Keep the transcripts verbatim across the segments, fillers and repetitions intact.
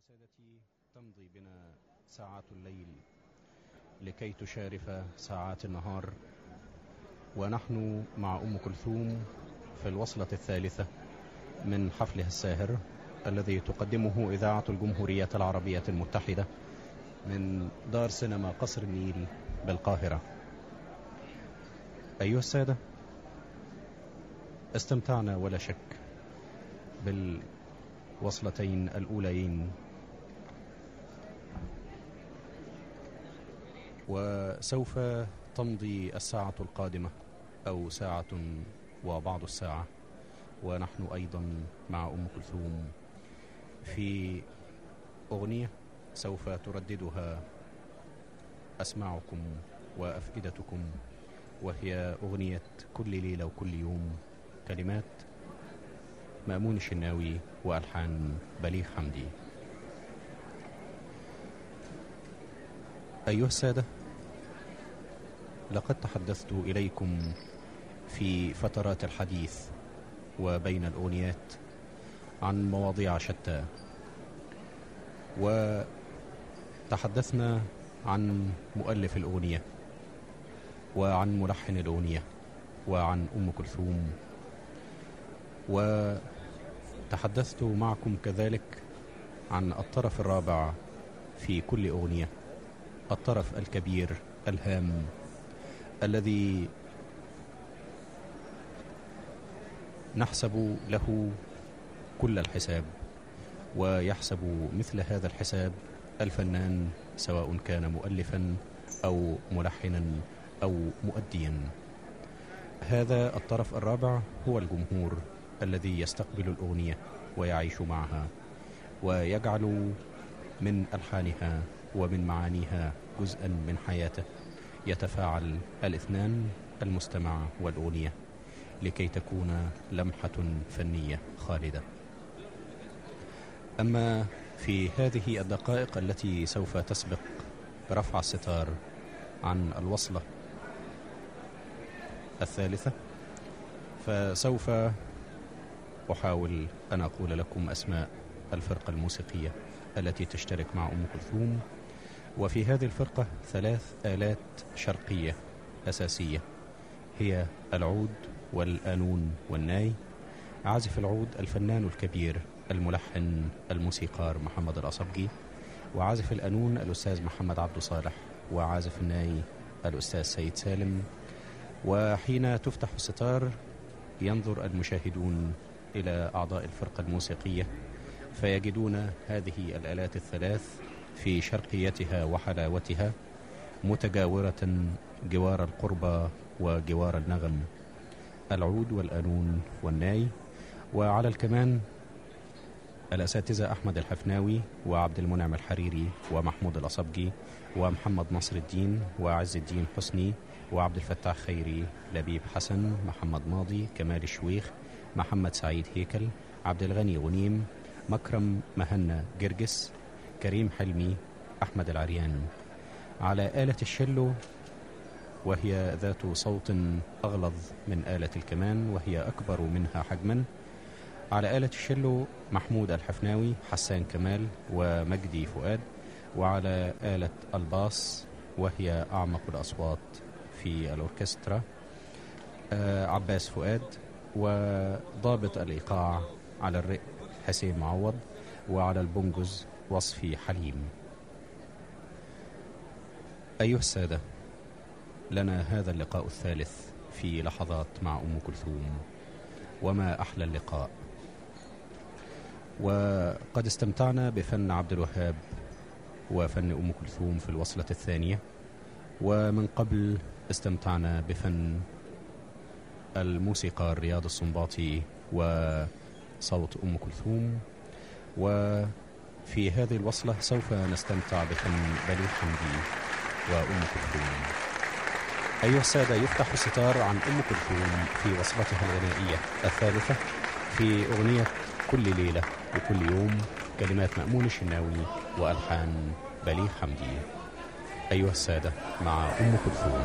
وسادتي، تمضي بنا ساعات الليل لكي تشارف ساعات النهار، ونحن مع أم كلثوم في الوصلة الثالثة من حفلها الساهر الذي تقدمه إذاعة الجمهورية العربية المتحدة من دار سينما قصر النيل بالقاهرة. أيها السادة، استمتعنا ولا شك بالوصلتين الأوليين، وسوف تمضي الساعة القادمة أو ساعة وبعض الساعة ونحن أيضا مع أم كلثوم في أغنية سوف ترددها أسماعكم وأفئدتكم، وهي أغنية كل ليلة وكل يوم، كلمات مأمون الشناوي وألحان بليغ حمدي. أيها السادة، لقد تحدثت إليكم في فترات الحديث وبين الأغنيات عن مواضيع شتى، وتحدثنا عن مؤلف الأغنية وعن ملحن الأغنية وعن أم كلثوم، وتحدثت معكم كذلك عن الطرف الرابع في كل أغنية، الطرف الكبير الهام الذي نحسب له كل الحساب، ويحسب مثل هذا الحساب الفنان سواء كان مؤلفا أو ملحنا أو مؤديا. هذا الطرف الرابع هو الجمهور الذي يستقبل الأغنية ويعيش معها ويجعل من ألحانها ومن معانيها جزءا من حياته، يتفاعل الاثنان، المستمع والأغنية، لكي تكون لمحة فنية خالدة. أما في هذه الدقائق التي سوف تسبق رفع الستار عن الوصلة الثالثة، فسوف أحاول أن أقول لكم أسماء الفرقة الموسيقية التي تشترك مع أم كلثوم. وفي هذه الفرقة ثلاث آلات شرقية أساسية، هي العود والقانون والناي. عازف العود الفنان الكبير الملحن الموسيقار محمد الأصبجي، وعازف القانون الأستاذ محمد عبد صالح، وعازف الناي الأستاذ سيد سالم. وحين تفتح الستار ينظر المشاهدون إلى أعضاء الفرقة الموسيقية فيجدون هذه الآلات الثلاث في شرقيتها وحلاوتها متجاورة جوار القربة وجوار النغم، العود والقانون والناي. وعلى الكمان الأساتذة أحمد الحفناوي وعبد المنعم الحريري ومحمود الأصبجي ومحمد نصر الدين وعز الدين حسني وعبد الفتاح خيري، لبيب حسن، محمد ماضي، كمال الشويخ، محمد سعيد هيكل، عبد الغني غنيم، مكرم مهنا جرجس، كريم حلمي، أحمد العريان. على آلة الشلو، وهي ذات صوت أغلظ من آلة الكمان وهي أكبر منها حجما، على آلة الشلو محمود الحفناوي، حسان كمال، ومجدي فؤاد. وعلى آلة الباص وهي أعمق الأصوات في الأوركسترا آه عباس فؤاد، وضابط الإيقاع على الرق حسين معوض، وعلى البنجز وصفي حليم. أيها السادة، لنا هذا اللقاء الثالث في لحظات مع أم كلثوم، وما أحلى اللقاء. وقد استمتعنا بفن عبد الوهاب وفن أم كلثوم في الوصلة الثانية، ومن قبل استمتعنا بفن الموسيقار رياض السنباطي وصوت أم كلثوم، وفي هذه الوصلة سوف نستمتع بفن بليغ حمدي وأم كلثوم. أيها السادة، يفتح الستار عن أم كلثوم في وصلتها الغنائية الثالثة في أغنية كل ليلة وكل يوم، كلمات مأمون الشناوي وألحان بليغ حمدي. أيها السادة، مع أم كلثوم.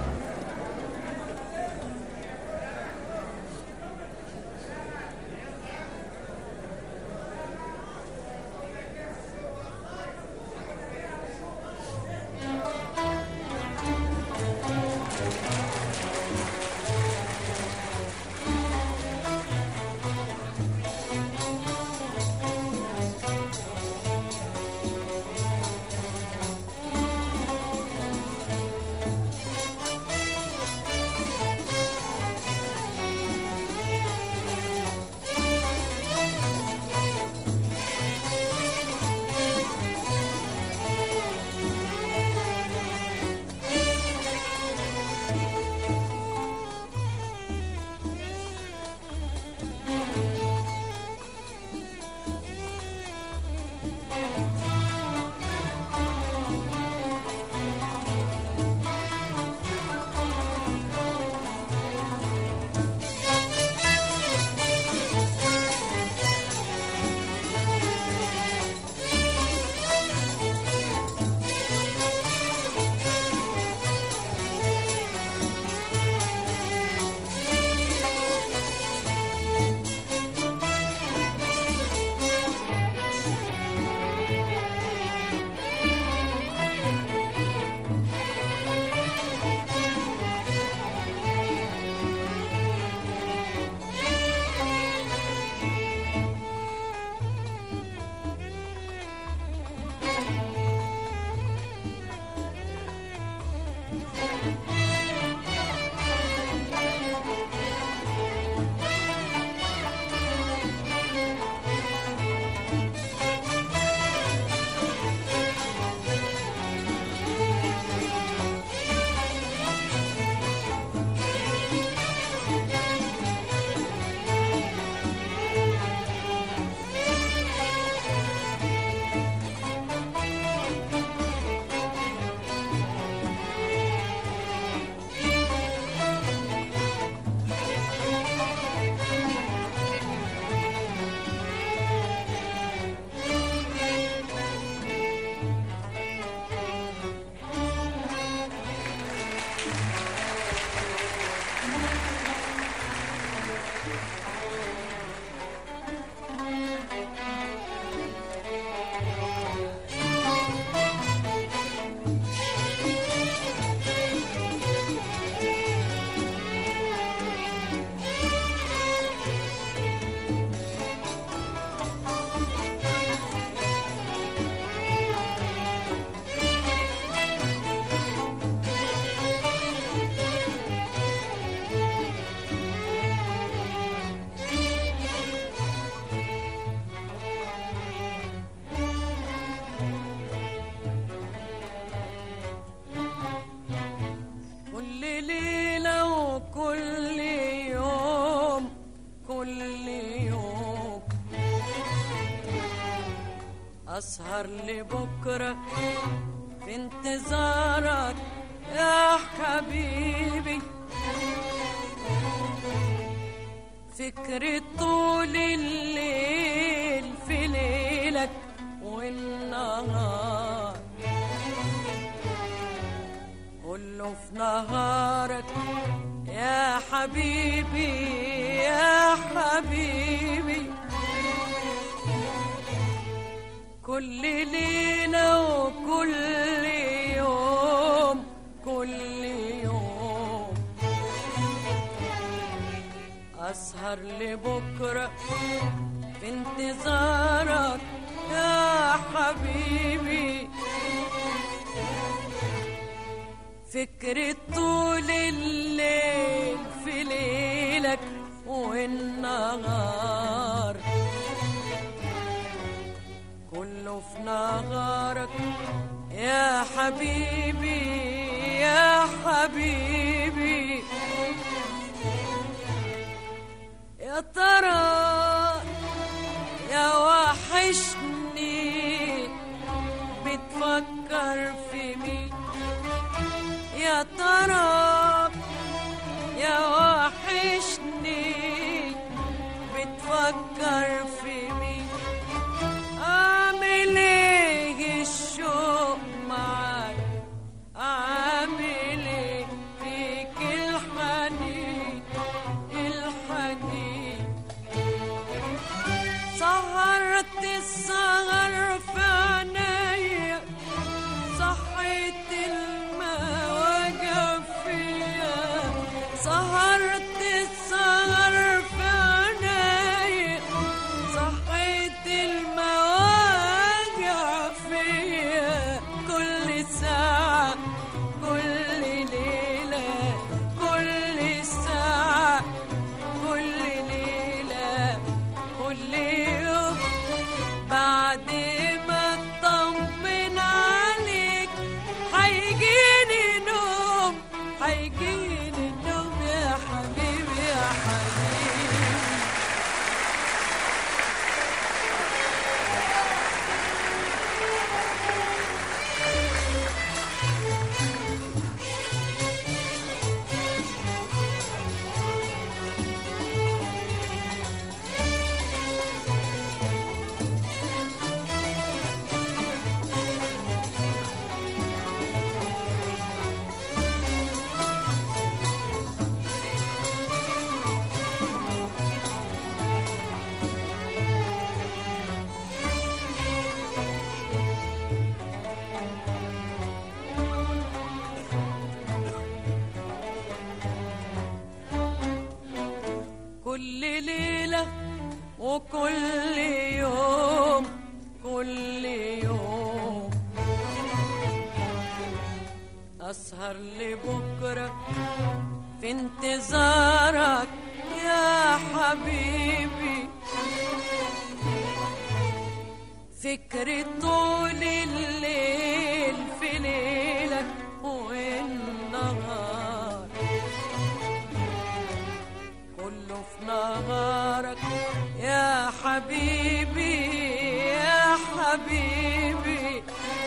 أسهر لبكرة في انتظارك يا حبيبي، فكري طول الليل في ليلك والنهار، كله في نهارك يا حبيبي يا حبيبي، كل ليلة وكل يوم كل يوم، أسهر لبكرة في انتظارك يا حبيبي، فكري طول الليل في ليلك والنهار، كله في نهارك يا حبيبي يا حبيبي، يا ترى يا وحشني بتفكر في مين، يا ترى يا وحشني بتفكر في مين، عامل ايه الشوق معاك، عامل ايه فيك الحنين الحنين، سهرت السهر في عينيا، صحيت المواجع فيا، سهرت السهر في عينيا، صحيت المواجع فيا، كل ساعة كل ليلة كل ساعة كل ليلة كل يوم، بعد ما اطمن عليك هيجيني نوم هيجيني نوم يا حبيبي يا حبيبي. كل ليلة وكل يوم كل يوم، أسهر لبكرة في انتظارك يا حبيبي، فكري طول الليل في ليلك والنهار، كله في نهارك يا حبيبي يا حبيبي،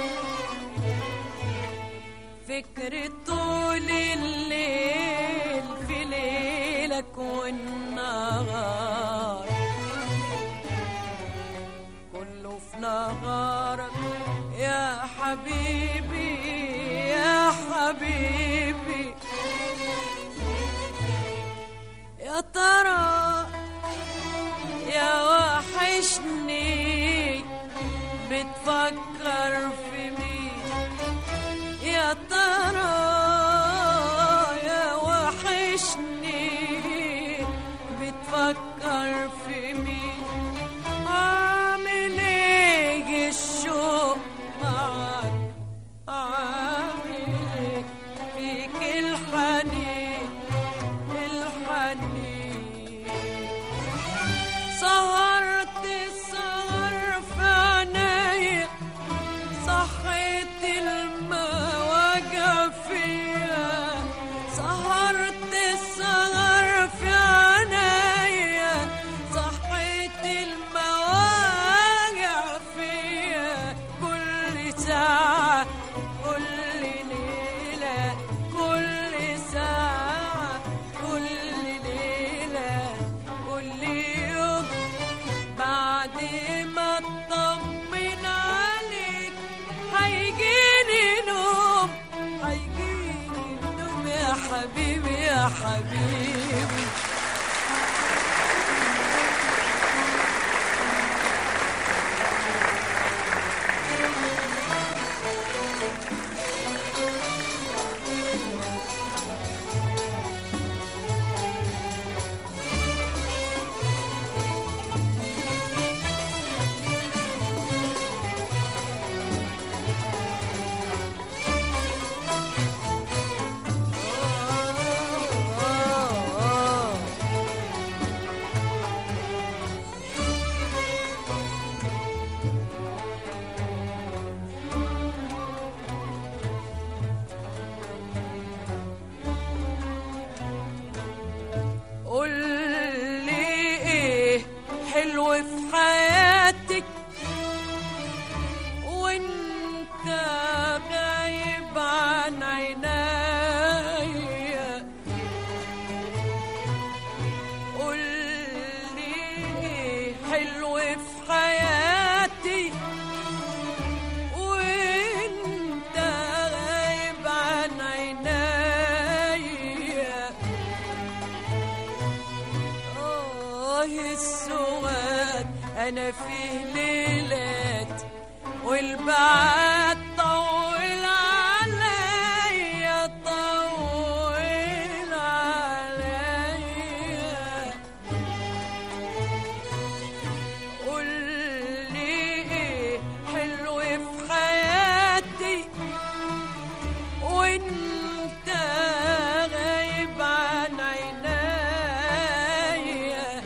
فكري طول الليل في ليلك والنهار، كله في نهارك يا حبيبي يا حبيبي، يا ترى يا وحشني بتفكر في مين، يا ترى يا وحشني بتفكر في مين، عامل ايه الشوق معاك، عامل ايه فيك الحنين الحنين، يا حبيبي. أنا فيه ليلات والبعد طول عليا طول عليا. قولي إيه حلو في حياتي وإنت غايب عن عينيا.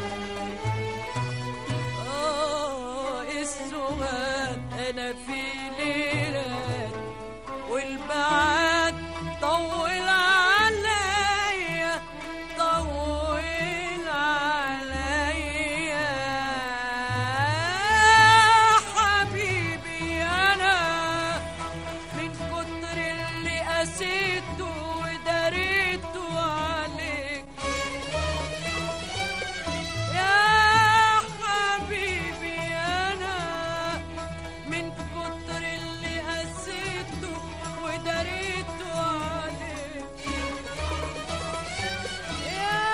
أنا في ليلات والبعد طول عليا طول عليا. حبيبي أنا من كتر اللي قسيته وداريته عليك يا حبيبي. أنا من كتر اللي قسيته وداريته عليك يا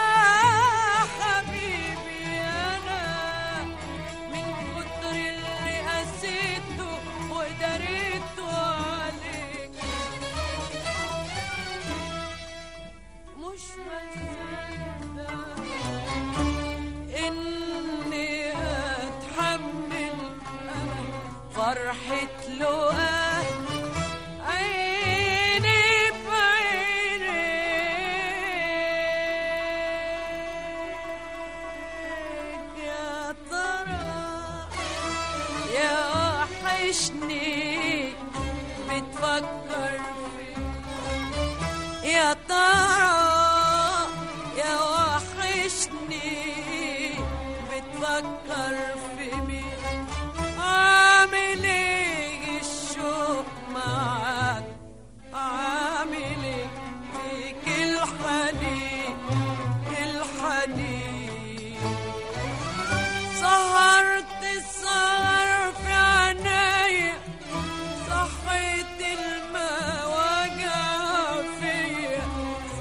حبيبي. أنا من كتر اللي قسيته وداريته عليك مش مصدق إني أتحمل فرحة لقاء عيني بعينيك. يا ترى يا وحشني بتفكر فيك. يا ترى يا وحشني بتفكر في مين. عامل ايه الشوق معاك عامل ايه فيك الحنين الحنين. سهرت السهر في عينيا صحيت المواجع فيا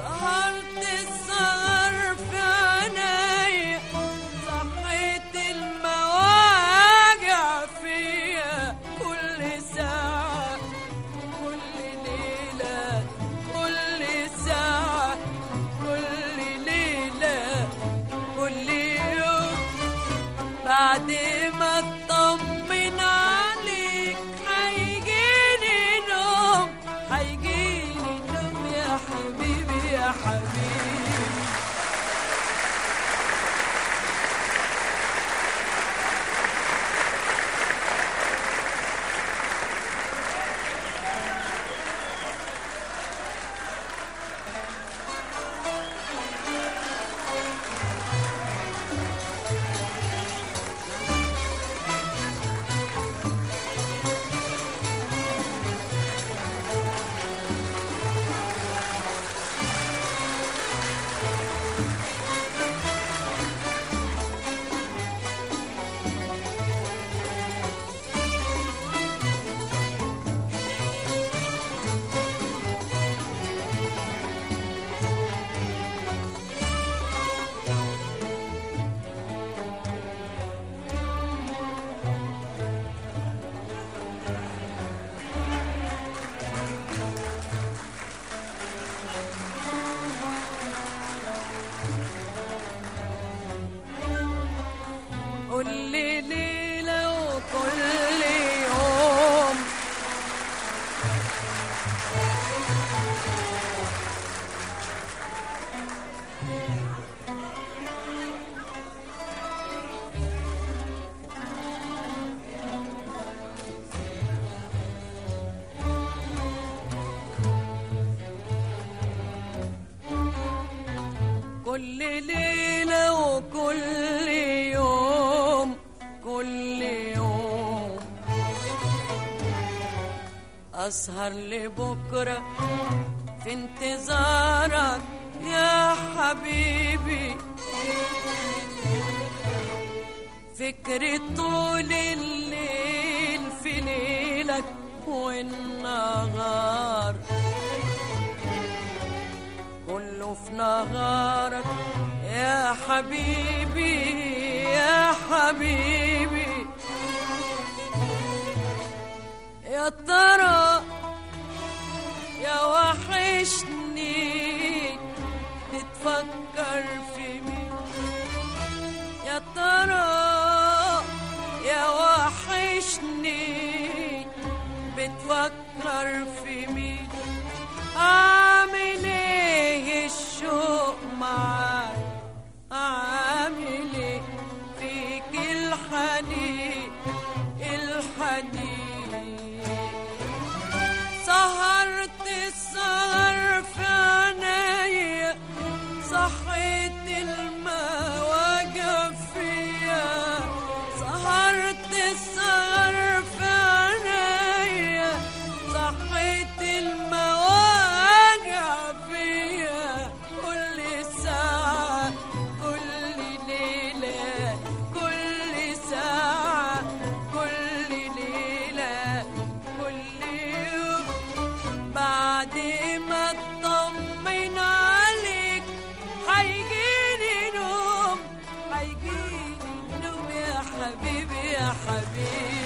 كل ليلة وكل يوم كل يوم أسهر لبكرة في انتظارك يا حبيبي، فكري طول الليل في ليلك والنهار كله في نهارك يا حبيبي يا حبيبي. يا ترى يا وحشني تتفكر في مين، يا ترى يا وحشني بتفكر في مين، عامل ايه الشوق معاك، عامل ايه فيك الحنين الحنين. سهرت السهر في عنايا، صحيت المواجع فيا، سهرت السهر في عنايا، صحيت المواجع فيا، كل ساعة كل ليلة كل ساعة كل ليلة كل يوم. بعد ما اطمن عليك هيجيني نوم، هيجيني نوم يا حبيبي يا حبيبي.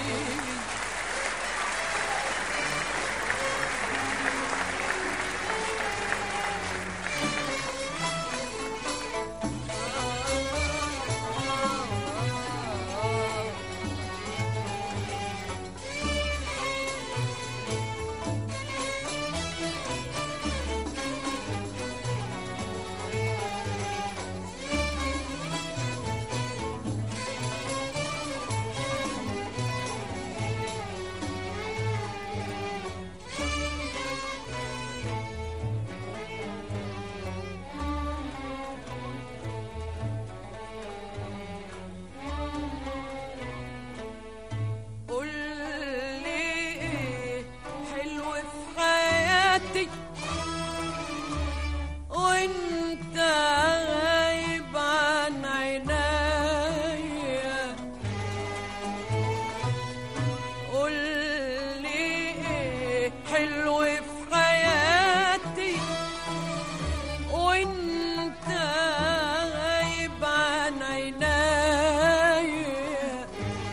وانت غايب عن عينيا، قول لي ايه حلو في حياتي وانت غايب عن عينيا.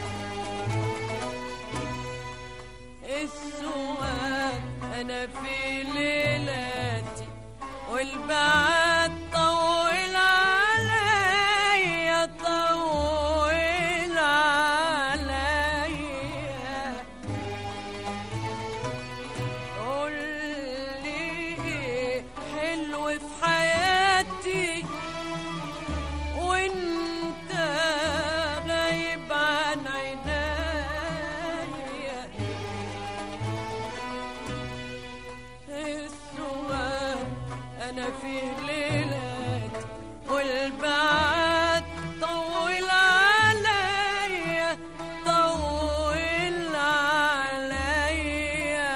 السؤال انا في ليلاتي والبعد طول عليا طول عليا، قول لي ايه حلو في حياتي وانت غايب عن عينيا. السؤال أنا في ليلات والبعد طول عليا طول عليا.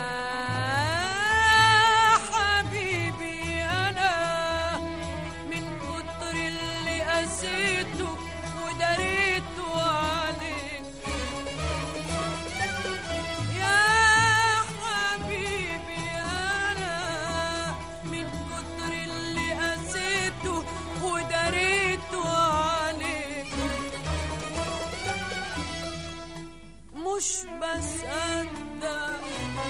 حبيبي أنا من كتر اللي قسيته وداريته عليك، يا حبيبي أنا من كتر اللي قسيته وداريته عليك، مش بصدق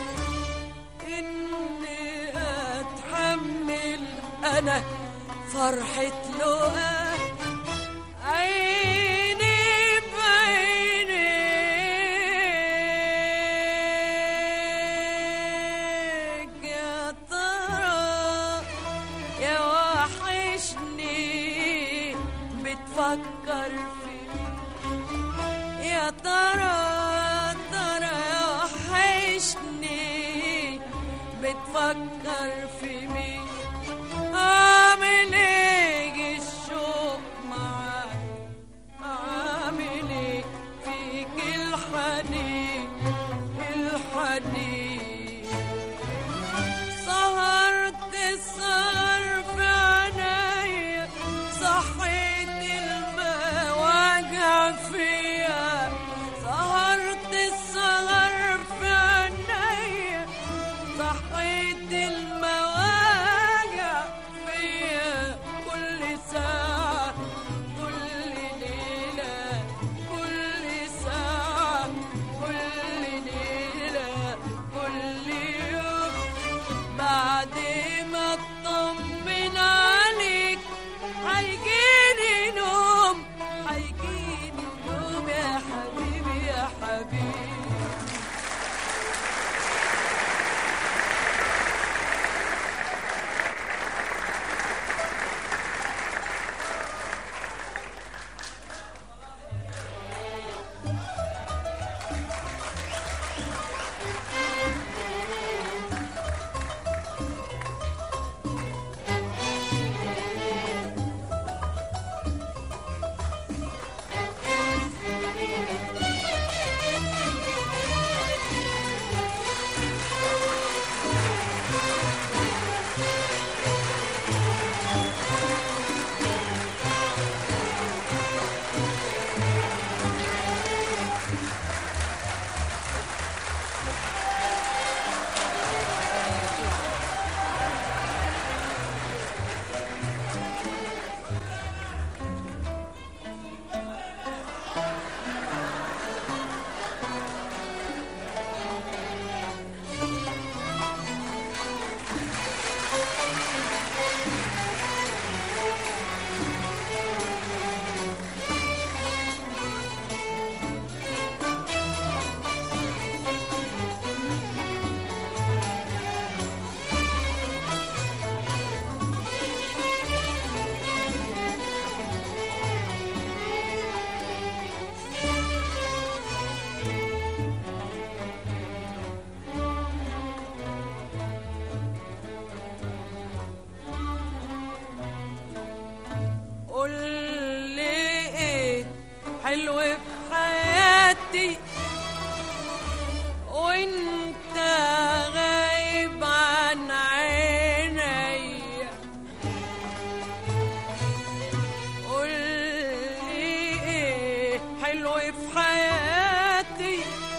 إني أتحمل أنا فرحة لقاك عيني بعينيك. يا ترى يا وحشني بتفكر فيني، يا ترى ترى يا وحشني بتفكر في مين، عامل ايه الحنين الحنين سهرت السهر في عينيا صحيت المواجع فيا سهرت السهر في عينيا صحيت المواجع فيا كل ساعة كل ليلة كل ساعة كل ليلة كل يوم بعد ما اطمن عليك هيجيني نوم هيجيني نوم يا حبيبي يا حبيبي قول لي ايه حلو في حياتي وانت غايب عن عيني قول لي ايه حلو في حياتي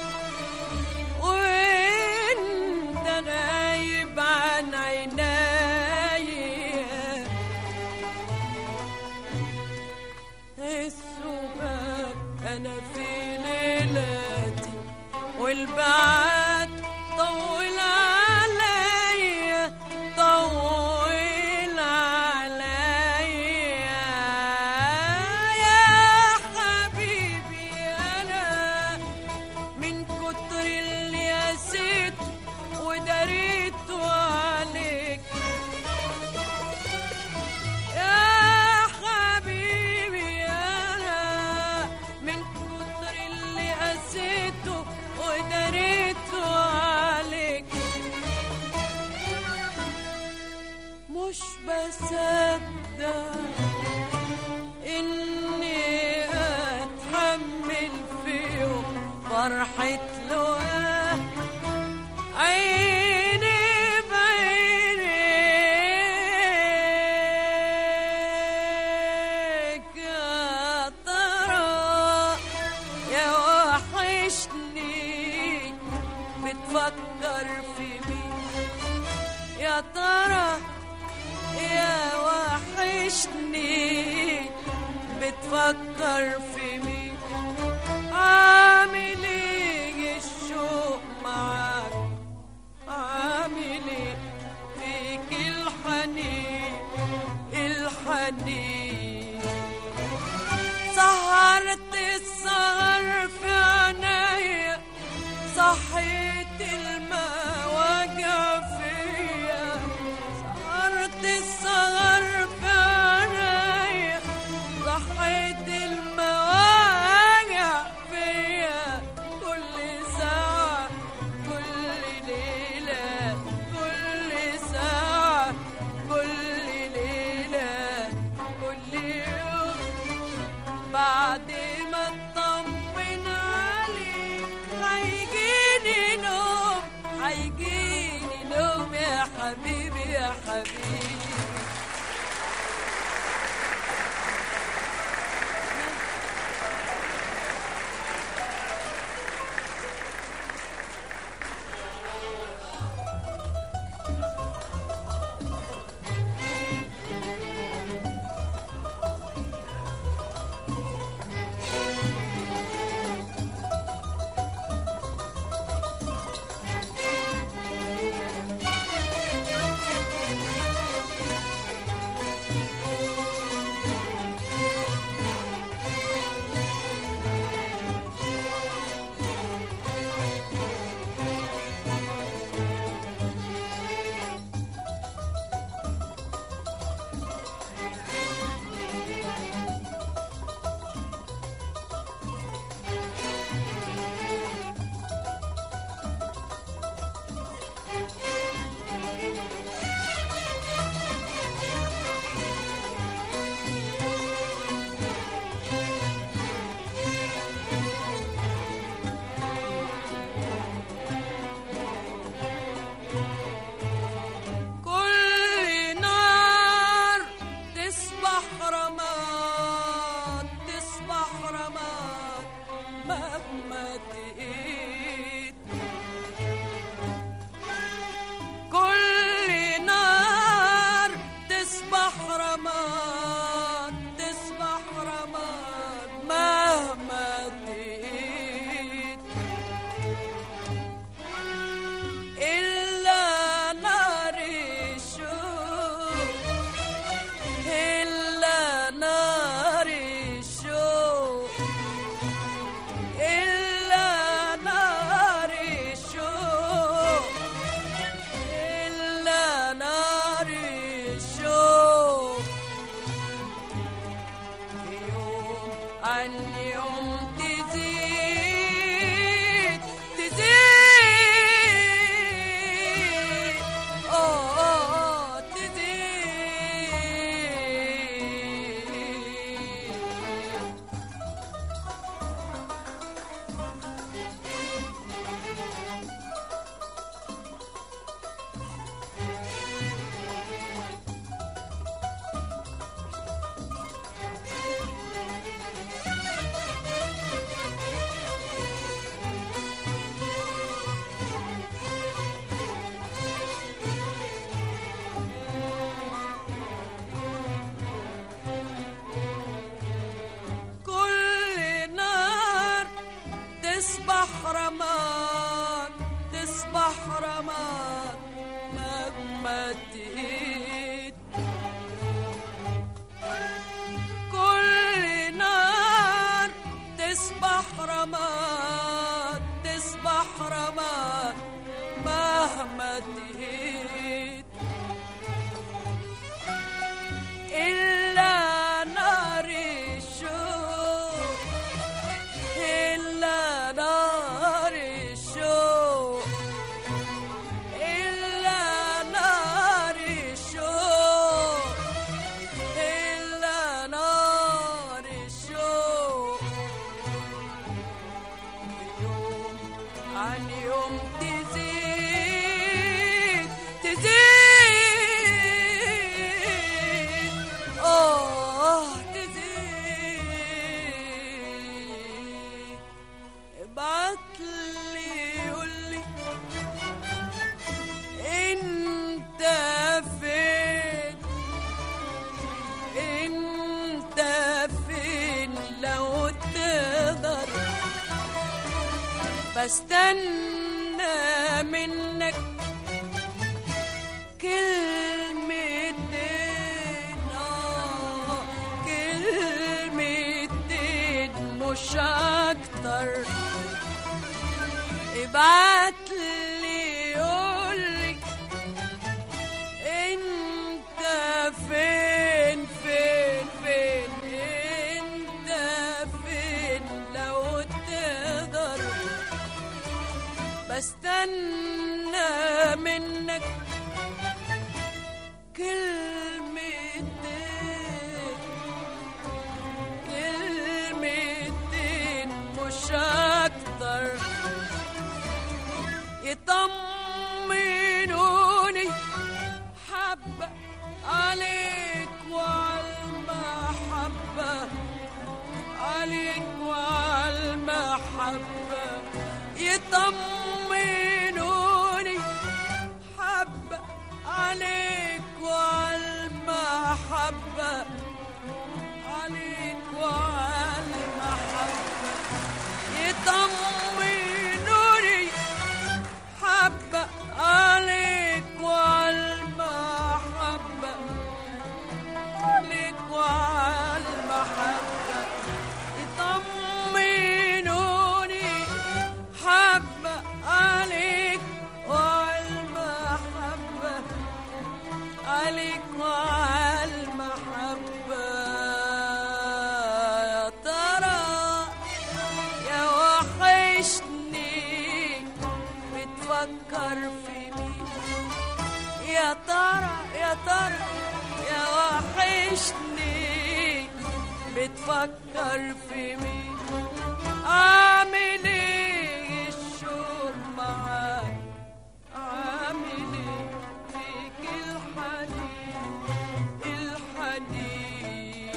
وانت غايب عن عيني السباب أنا في ليلاتي والبعد طول عليا طول عليا يا حبيبي أنا من كتر اللي قسيت وداريت عليك مش بصدق إني أتحمل فيهم فرحة لقاه عيني بعينيك يا ترى يا وحشني بتفكر في مين يا ترى يا وحشني بتفكر في مين عامل ايه الشوق معاك عامل ايه فيك الحنين الحنين سهرت السهر في عينيا صحيت المواجع فيا سهرت السهر في عينيا صحيت المواجع فيا حبيبي. بستنى منك كلمتين آه كلمتين مش أكتر. ابعتلي قولي انت فين فين فين انت فين لو تقدر. بستنى منك كلمتين كلمتين مش أكتر يطمنوني حبة يطمنوني حبة عليك وعالمحبة عليك وعالمحبة يطمنوني حبة عليك وعالمحبة عليك وعالمحبة يطمنوني حبة عليك وعالمحبة عليك وعالمحبة يا ترى يا وحشني بتفكر في مين يا ترى يا ترى يا وحشني بتفكر في مين عامل ايه الشوق معاك عامل ايه فيك الحنين الحنين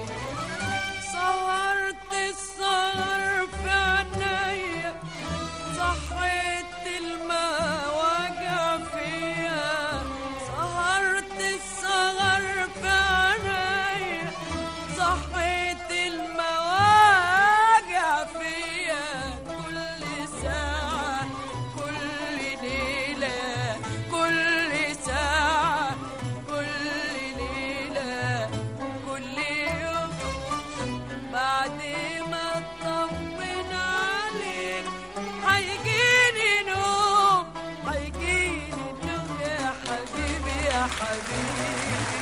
سهرت السهر في عينيا صحيت الماء وجع فيا سهرت السهر في عينيا صحيت الماء وجع فيا كل ساعة كل ليلة كل ساعة كل ليلة كل يوم بعد ما اطمن عليك هيجيني نوم هيجيني نوم يا حبيبي يا حبيبي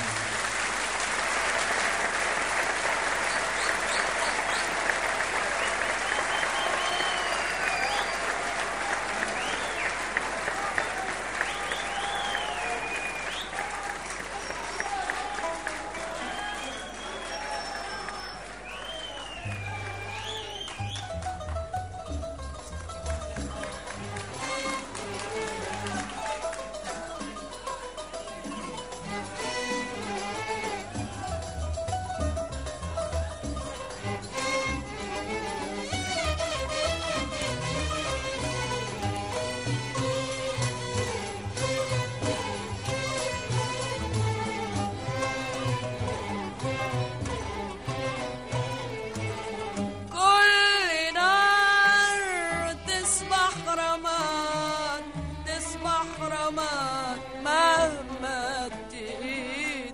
كل نار تصبح رماد تصبح رماد مهما تقيت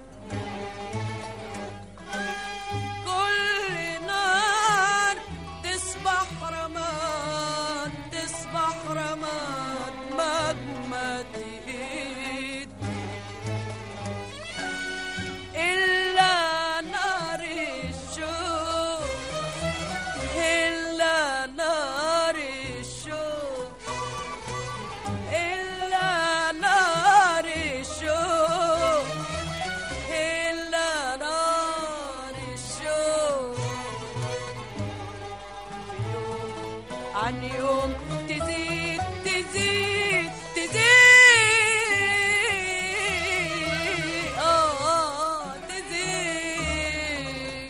كل نار تصبح رماد تصبح رماد مهما تقيت إلا نار الشوق إلا نار الشوق إلا نار الشوق إلا نار الشوق يوم عن يوم تزيد تزيد تزيد آه تزيد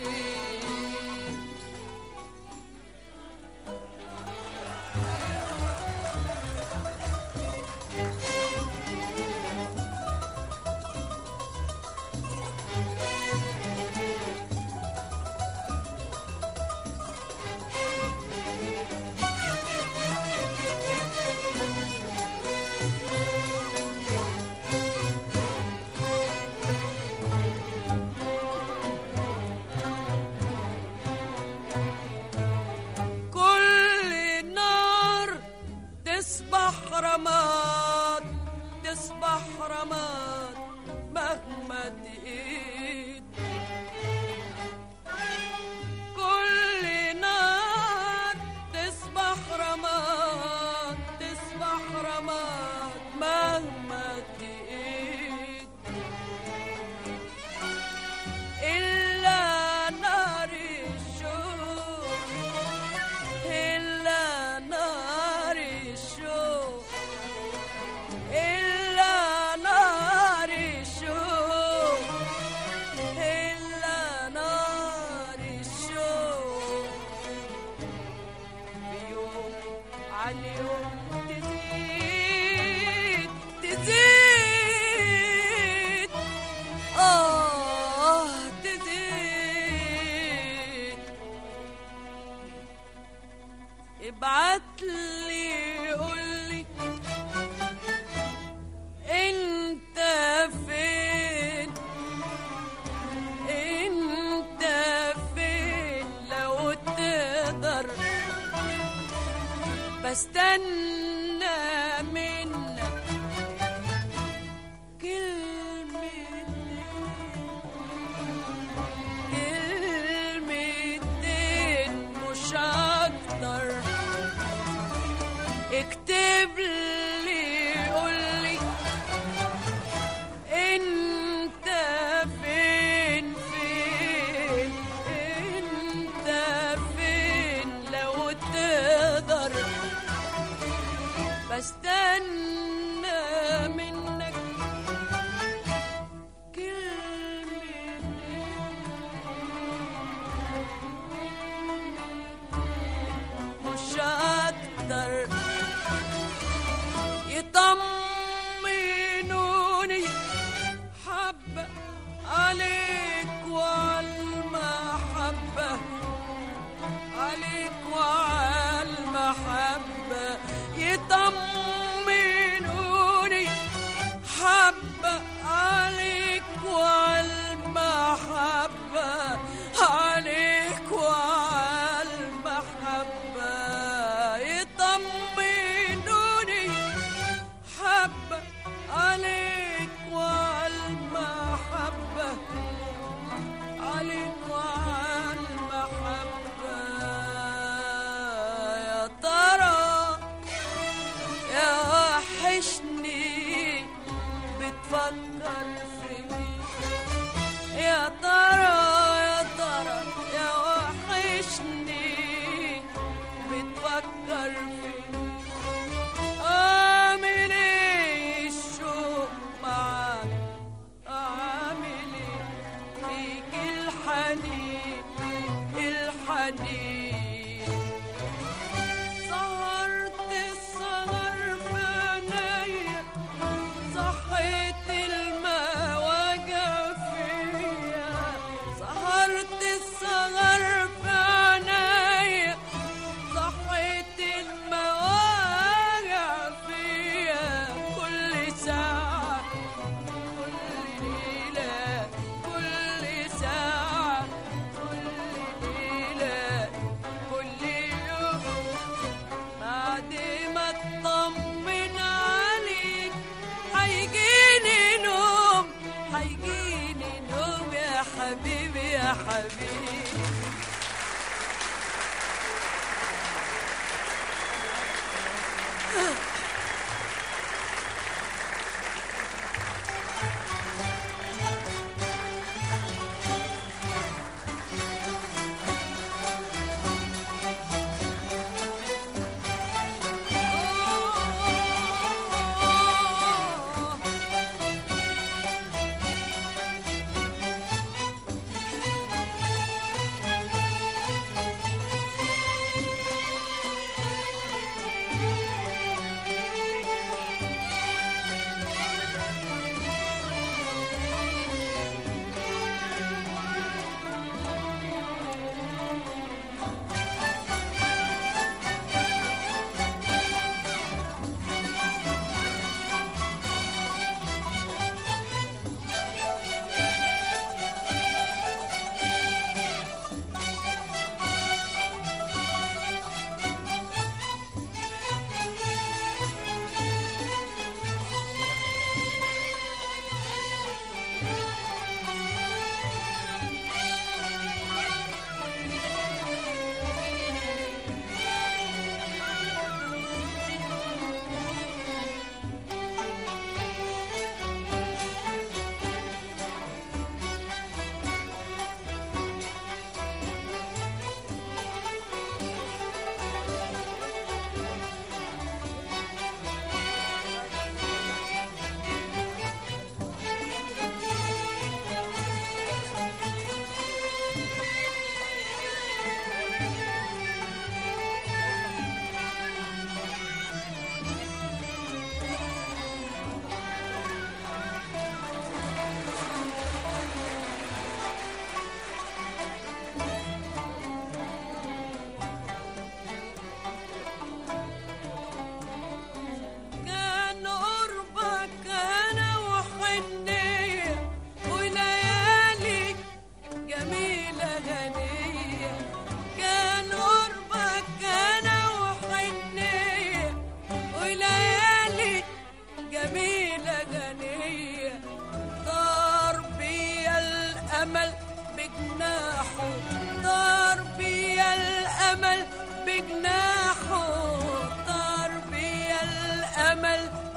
كل نار تصبح رماد تصبح رماد مهما تقيت كل نار تصبح رماد تصبح رماد مهما تقيت إلا نار الشوق إلا نار الشوق بستنى منك كلمتين كلمتين مش أكتر اكتب لي قولي انت فين فين انت فين لو تقدر بستنى منك كلمتين مش أكتر يطمنوني حبة عليك وعالمحبة عليك وعالمحبة يطمنوني حبة عليك وعالمحبة عليك وعالمحبة يطمنوني حبة عليك وعالمحبة عليك وعالمحبة يا ترى يا وحشني بتفكر في مين يا ترى يا ترى يا وحشني بتفكر في مين عامل ايه الشوق معاك عامل ايه فيك الحنين الحنين سهرت السهر في عينيا صحيت المواجع فيا سهرت السهر في عينيا صحيت المواجع فيا كل ساعة كل ليلة كل ساعة كل ليلة كل يوم بعد ما اطمن عليك هيجيني نوم هيجيني نوم يا حبيبي يا حبيبي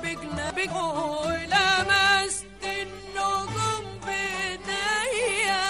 بجنبه لمست النجوم بإيديا.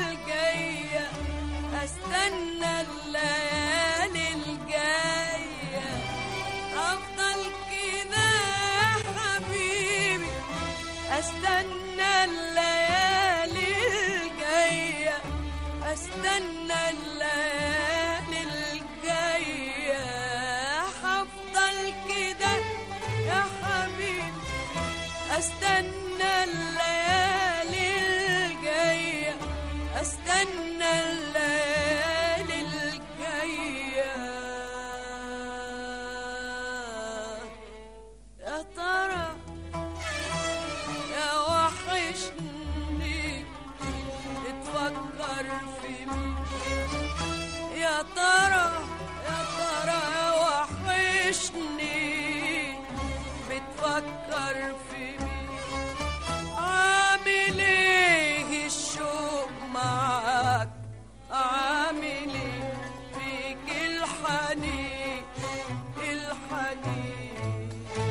استنى الليالي الجاية في مين يا ترى يا ترى وحشني بتفكر في مين عامل ايه الشوق معاك عامل ايه فيك الحنين الحنين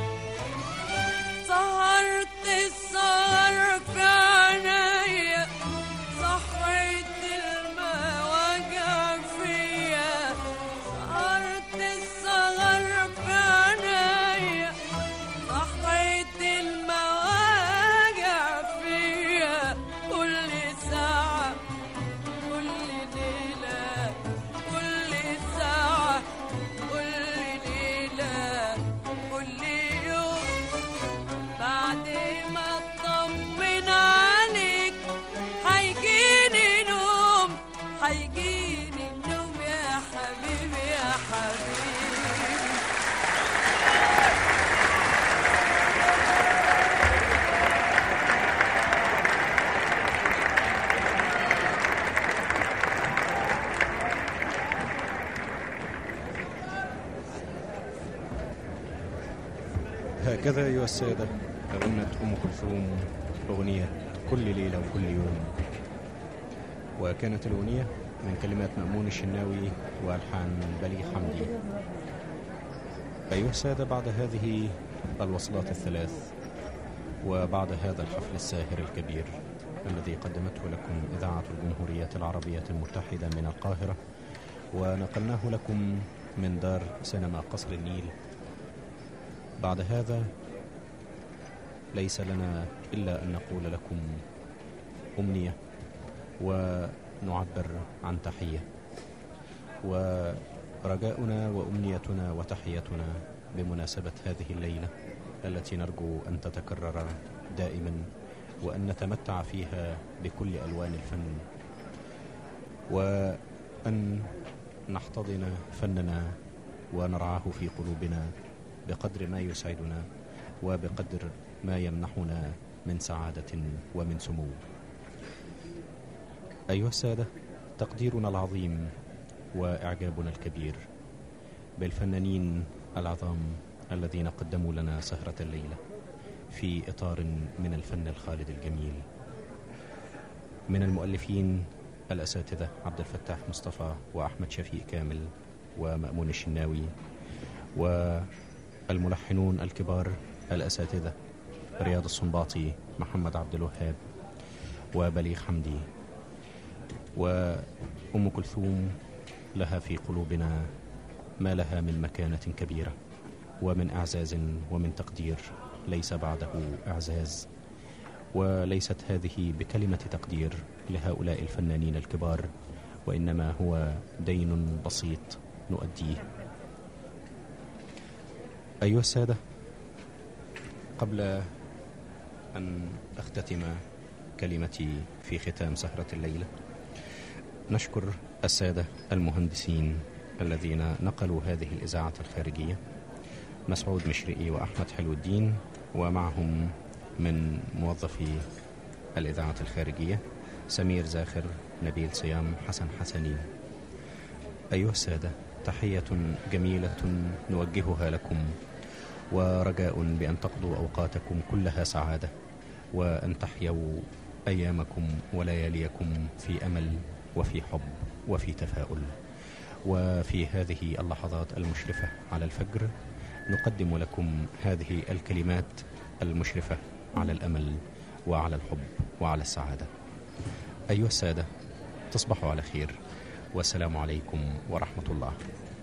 سهرت السهر في عينيا صحيت المواجع فيا سهرت السهر في عينيا صحيت المواجع فيا كل ساعة كل ليلة كل ساعة كل ليلة كل يوم بعد ما اطمن عليك هيجيني نوم هيجيني النوم يا حبيبي يا حبيبي هكذا أيها السادة غنت أم كلثوم أغنية كل ليلة وكل يوم، وكانت الأغنية من كلمات مأمون الشناوي وألحان بليغ حمدي. أيها السادة، بعد هذه الوصلات الثلاث وبعد هذا الحفل الساهر الكبير الذي قدمته لكم إذاعة الجمهورية العربية المتحدة من القاهرة ونقلناه لكم من دار سينما قصر النيل، بعد هذا ليس لنا إلا أن نقول لكم أمنية ونعبر عن تحية، ورجاؤنا وأمنيتنا وتحيتنا بمناسبة هذه الليلة التي نرجو أن تتكرر دائما وأن نتمتع فيها بكل ألوان الفن وأن نحتضن فننا ونرعاه في قلوبنا بقدر ما يسعدنا وبقدر ما يمنحنا من سعادة ومن سمو. أيها السادة، تقديرنا العظيم وإعجابنا الكبير بالفنانين العظام الذين قدموا لنا سهرة الليلة في إطار من الفن الخالد الجميل، من المؤلفين الأساتذة عبد الفتاح مصطفى وأحمد شفيق كامل ومأمون الشناوي، والملحنون الكبار الأساتذة رياض السنباطي، محمد عبد الوهاب، وبليغ حمدي. وأم كلثوم لها في قلوبنا ما لها من مكانة كبيرة ومن إعزاز ومن تقدير ليس بعده إعزاز، وليست هذه بكلمة تقدير لهؤلاء الفنانين الكبار، وإنما هو دين بسيط نؤديه. أيها السادة، قبل أن أختتم كلمتي في ختام سهرة الليلة نشكر السادة المهندسين الذين نقلوا هذه الإذاعة الخارجية، مسعود مشرقي وأحمد حلو الدين، ومعهم من موظفي الإذاعة الخارجية سمير زاخر، نبيل صيام، حسن حسني. أيها السادة، تحية جميلة نوجهها لكم، ورجاء بأن تقضوا أوقاتكم كلها سعادة، وأن تحيوا أيامكم ولياليكم في أمل وفي حب وفي تفاؤل. وفي هذه اللحظات المشرفة على الفجر نقدم لكم هذه الكلمات المشرفة على الأمل وعلى الحب وعلى السعادة. أيها السادة، تصبحوا على خير، والسلام عليكم ورحمة الله.